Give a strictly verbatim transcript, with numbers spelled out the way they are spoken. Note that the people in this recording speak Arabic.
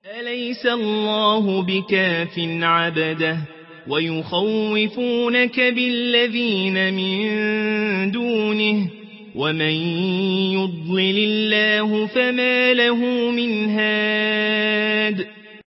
أليس الله بكاف عبده ويخوفونك بالذين من دونه ومن يضلل الله فما له من هاد